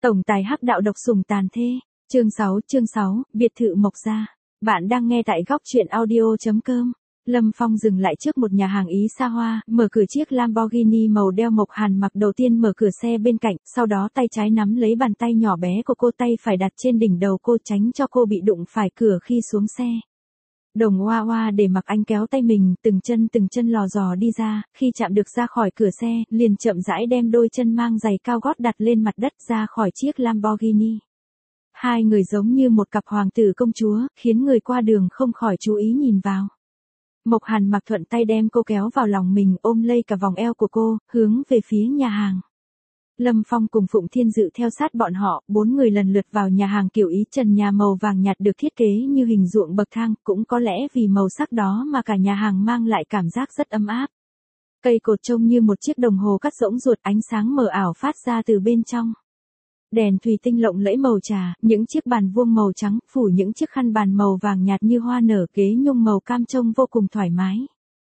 Tổng tài hắc đạo độc sủng tàn thê. Chương 6, biệt thự Mộc Gia. Bạn đang nghe tại góc truyện audio.com. Lâm Phong dừng lại trước một nhà hàng Ý xa hoa, mở cửa chiếc Lamborghini màu đeo. Mộc Hàn Mặc đầu tiên mở cửa xe bên cạnh, sau đó tay trái nắm lấy bàn tay nhỏ bé của cô, tay phải đặt trên đỉnh đầu cô tránh cho cô bị đụng phải cửa khi xuống xe. Đồng Hoa Hoa để Mặc Anh kéo tay mình, từng chân lò dò đi ra, khi chạm được ra khỏi cửa xe, liền chậm rãi đem đôi chân mang giày cao gót đặt lên mặt đất ra khỏi chiếc Lamborghini. Hai người giống như một cặp hoàng tử công chúa, khiến người qua đường không khỏi chú ý nhìn vào. Mộc Hàn Mặc thuận tay đem cô kéo vào lòng mình, ôm lấy cả vòng eo của cô, hướng về phía nhà hàng. Lâm Phong cùng Phụng Thiên Dự theo sát bọn họ, bốn người lần lượt vào nhà hàng kiểu Ý, trần nhà màu vàng nhạt được thiết kế như hình ruộng bậc thang, cũng có lẽ vì màu sắc đó mà cả nhà hàng mang lại cảm giác rất ấm áp. Cây cột trông như một chiếc đồng hồ cắt rỗng ruột, ánh sáng mờ ảo phát ra từ bên trong. Đèn thủy tinh lộng lẫy màu trà, những chiếc bàn vuông màu trắng, phủ những chiếc khăn bàn màu vàng nhạt như hoa nở, ghế nhung màu cam trông vô cùng thoải mái.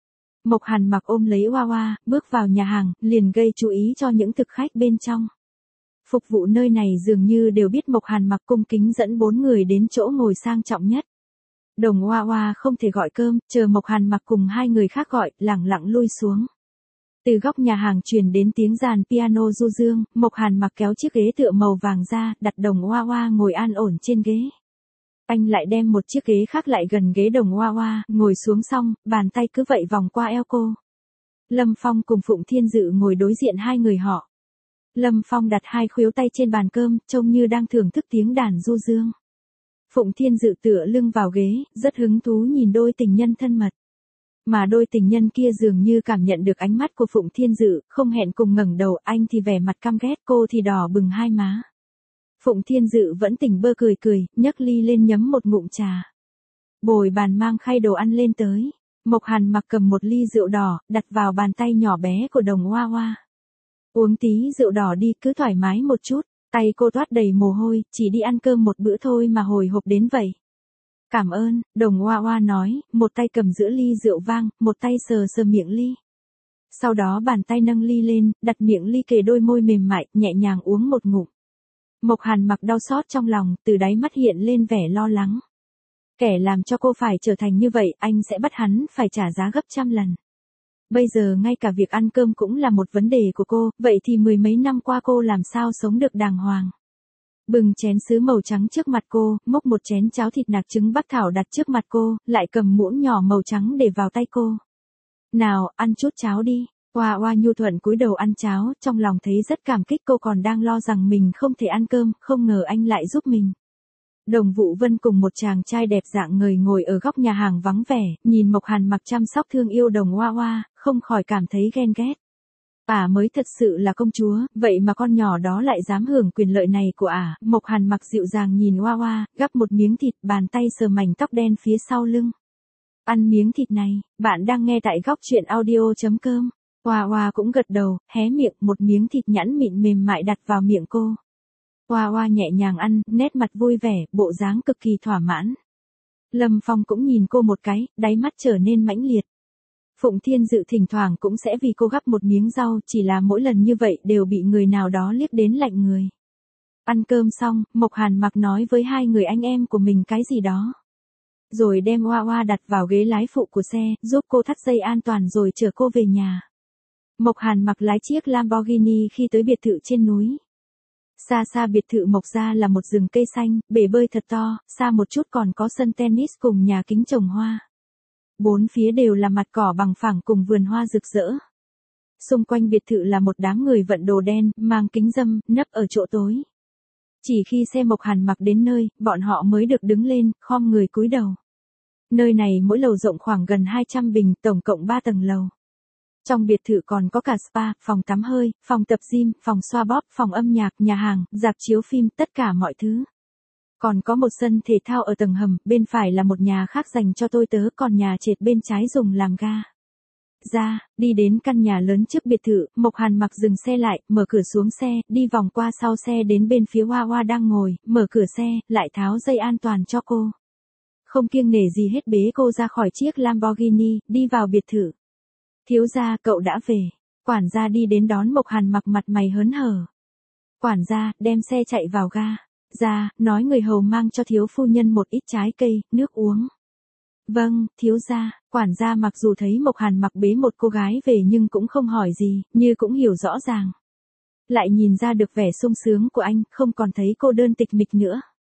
Mộc Hàn Mặc ôm lấy Hoa Hoa, bước vào nhà hàng, liền gây chú ý cho những thực khách bên trong. Phục vụ nơi này dường như đều biết Mộc Hàn Mặc cung kính dẫn bốn người đến chỗ ngồi sang trọng nhất. Đồng Hoa Hoa không thể gọi cơm, chờ Mộc Hàn Mặc cùng hai người khác gọi, lẳng lặng lui xuống. Từ góc nhà hàng truyền đến tiếng dàn piano du dương, Mộc Hàn Mặc kéo chiếc ghế tựa màu vàng ra, đặt Đồng Hoa Hoa ngồi an ổn trên ghế. Anh lại đem một chiếc ghế khác lại gần ghế Đồng Hoa Hoa, ngồi xuống xong, bàn tay cứ vậy vòng qua eo cô. Lâm Phong cùng Phụng Thiên Dự ngồi đối diện hai người họ. Lâm Phong đặt hai khuỷu tay trên bàn cơm, trông như đang thưởng thức tiếng đàn du dương. Phụng Thiên Dự tựa lưng vào ghế, rất hứng thú nhìn đôi tình nhân thân mật. Mà đôi tình nhân kia dường như cảm nhận được ánh mắt của Phụng Thiên Dự, không hẹn cùng ngẩng đầu, anh thì vẻ mặt căm ghét, cô thì đỏ bừng hai má. Phụng Thiên Dự vẫn tỉnh bơ cười, nhấc ly lên nhấm một ngụm trà. Bồi bàn mang khay đồ ăn lên tới. Mộc Hàn Mặc cầm một ly rượu đỏ, đặt vào bàn tay nhỏ bé của Đồng Hoa Hoa. Uống tí rượu đỏ đi, cứ thoải mái một chút. Tay cô toát đầy mồ hôi, chỉ đi ăn cơm một bữa thôi mà hồi hộp đến vậy. Cảm ơn, Đồng Hoa Hoa nói, một tay cầm giữa ly rượu vang, một tay sờ miệng ly. Sau đó bàn tay nâng ly lên, đặt miệng ly kề đôi môi mềm mại, nhẹ nhàng uống một ngụm. Mộc Hàn Mặc đau xót trong lòng, từ đáy mắt hiện lên vẻ lo lắng. Kẻ làm cho cô phải trở thành như vậy, anh sẽ bắt hắn phải trả giá gấp trăm lần. Bây giờ ngay cả việc ăn cơm cũng là một vấn đề của cô, vậy thì mười mấy năm qua cô làm sao sống được đàng hoàng. Bừng chén sứ màu trắng trước mặt cô, múc một chén cháo thịt nạc trứng bắc thảo đặt trước mặt cô, lại cầm muỗng nhỏ màu trắng để vào tay cô. Nào, ăn chút cháo đi. Hoa Hoa nhu thuận cúi đầu ăn cháo, trong lòng thấy rất cảm kích, cô còn đang lo rằng mình không thể ăn cơm, không ngờ anh lại giúp mình. Đồng Vũ Vân cùng một chàng trai đẹp dạng người ngồi ở góc nhà hàng vắng vẻ, nhìn Mộc Hàn Mặc chăm sóc thương yêu Đồng Hoa Hoa, không khỏi cảm thấy ghen ghét. Mới thật sự là công chúa, vậy mà con nhỏ đó lại dám hưởng quyền lợi này của Mộc Hàn Mặc dịu dàng nhìn Hoa Hoa, gắp một miếng thịt, bàn tay sờ mảnh tóc đen phía sau lưng. Ăn miếng thịt này, bạn đang nghe tại góc truyện audio.com. Hoa Hoa cũng gật đầu, hé miệng, một miếng thịt nhẵn mịn mềm mại đặt vào miệng cô. Hoa Hoa nhẹ nhàng ăn, nét mặt vui vẻ, bộ dáng cực kỳ thỏa mãn. Lâm Phong cũng nhìn cô một cái, đáy mắt trở nên mãnh liệt. Phụng Thiên Dự thỉnh thoảng cũng sẽ vì cô gắp một miếng rau, chỉ là mỗi lần như vậy đều bị người nào đó liếc đến lạnh người. Ăn cơm xong, Mộc Hàn Mặc nói với hai người anh em của mình cái gì đó. Rồi đem Hoa Hoa đặt vào ghế lái phụ của xe, giúp cô thắt dây an toàn rồi chở cô về nhà. Mộc Hàn Mặc lái chiếc Lamborghini khi tới biệt thự trên núi. Xa xa biệt thự Mộc Gia là một rừng cây xanh, bể bơi thật to, xa một chút còn có sân tennis cùng nhà kính trồng hoa. Bốn phía đều là mặt cỏ bằng phẳng cùng vườn hoa rực rỡ. Xung quanh biệt thự là một đám người vận đồ đen, mang kính râm, nấp ở chỗ tối. Chỉ khi xe Mộc Hàn Mặc đến nơi, bọn họ mới được đứng lên, khom người cúi đầu. Nơi này mỗi lầu rộng khoảng gần 200 bình, tổng cộng 3 tầng lầu. Trong biệt thự còn có cả spa, phòng tắm hơi, phòng tập gym, phòng xoa bóp, phòng âm nhạc, nhà hàng, rạp chiếu phim, tất cả mọi thứ. Còn có một sân thể thao ở tầng hầm, bên phải là một nhà khác dành cho tôi tớ, còn nhà trệt bên trái dùng làm ga. Đi đến căn nhà lớn trước biệt thự, Mộc Hàn Mặc dừng xe lại, mở cửa xuống xe, đi vòng qua sau xe đến bên phía Hoa Hoa đang ngồi, mở cửa xe, lại tháo dây an toàn cho cô. Không kiêng nể gì hết bế cô ra khỏi chiếc Lamborghini, đi vào biệt thự. Thiếu gia, cậu đã về. Quản gia đi đến đón Mộc Hàn Mặc, mặt mày hớn hở. Quản gia, đem xe chạy vào ga. Ra, nói người hầu mang cho thiếu phu nhân một ít trái cây, nước uống. Vâng, thiếu gia. Quản gia mặc dù thấy Mộc Hàn Mặc bế một cô gái về nhưng cũng không hỏi gì, như cũng hiểu rõ ràng. Lại nhìn ra được vẻ sung sướng của anh, không còn thấy cô đơn tịch mịch nữa.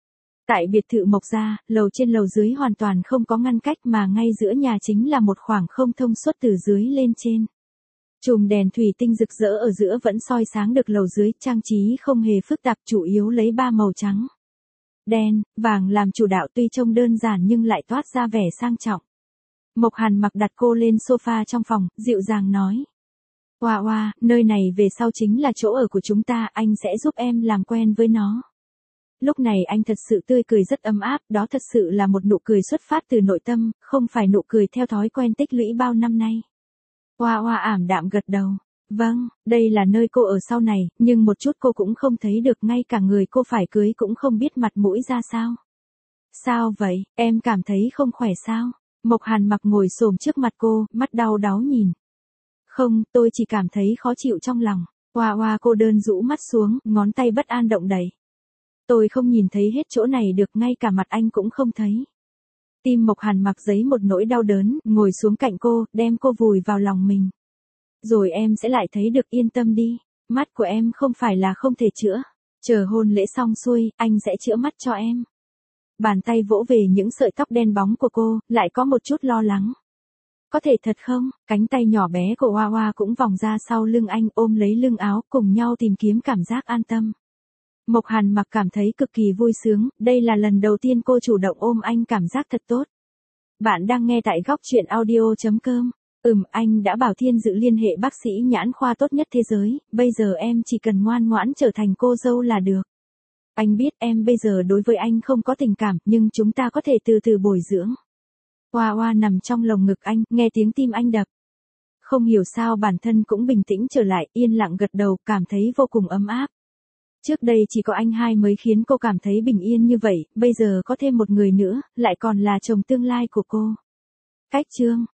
Tại biệt thự Mộc gia, lầu trên lầu dưới hoàn toàn không có ngăn cách mà ngay giữa nhà chính là một khoảng không thông suốt từ dưới lên trên. Chùm đèn thủy tinh rực rỡ ở giữa vẫn soi sáng được lầu dưới, trang trí không hề phức tạp, chủ yếu lấy ba màu trắng, đen, vàng làm chủ đạo, tuy trông đơn giản nhưng lại toát ra vẻ sang trọng. Mộc Hàn Mặc đặt cô lên sofa trong phòng, dịu dàng nói. Oa oa, nơi này về sau chính là chỗ ở của chúng ta, anh sẽ giúp em làm quen với nó. Lúc này anh thật sự tươi cười rất ấm áp, đó thật sự là một nụ cười xuất phát từ nội tâm, không phải nụ cười theo thói quen tích lũy bao năm nay. Oa oa ảm đạm gật đầu. Vâng, đây là nơi cô ở sau này, nhưng một chút cô cũng không thấy được, ngay cả người cô phải cưới cũng không biết mặt mũi ra sao. Sao vậy, em cảm thấy không khỏe sao? Mộc Hàn Mặc ngồi xổm trước mặt cô, mắt đau đáu nhìn. Không, tôi chỉ cảm thấy khó chịu trong lòng. Oa oa cô đơn rũ mắt xuống, ngón tay bất an động đậy. Tôi không nhìn thấy hết chỗ này được, ngay cả mặt anh cũng không thấy. Tim Mộc Hàn Mặc dấy một nỗi đau đớn, ngồi xuống cạnh cô, đem cô vùi vào lòng mình. Rồi em sẽ lại thấy được, yên tâm đi. Mắt của em không phải là không thể chữa. Chờ hôn lễ xong xuôi, anh sẽ chữa mắt cho em. Bàn tay vỗ về những sợi tóc đen bóng của cô, lại có một chút lo lắng. Có thể thật không? Cánh tay nhỏ bé của Hoa Hoa cũng vòng ra sau lưng anh, ôm lấy lưng áo, cùng nhau tìm kiếm cảm giác an tâm. Mộc Hàn Mặc cảm thấy cực kỳ vui sướng, đây là lần đầu tiên cô chủ động ôm anh, cảm giác thật tốt. Bạn đang nghe tại góc truyện audio.com. Anh đã bảo Thiên Dự liên hệ bác sĩ nhãn khoa tốt nhất thế giới, bây giờ em chỉ cần ngoan ngoãn trở thành cô dâu là được. Anh biết em bây giờ đối với anh không có tình cảm, nhưng chúng ta có thể từ từ bồi dưỡng. Hoa Hoa nằm trong lồng ngực anh, nghe tiếng tim anh đập. Không hiểu sao bản thân cũng bình tĩnh trở lại, yên lặng gật đầu, cảm thấy vô cùng ấm áp. Trước đây chỉ có anh hai mới khiến cô cảm thấy bình yên như vậy, bây giờ có thêm một người nữa, lại còn là chồng tương lai của cô. Cách chương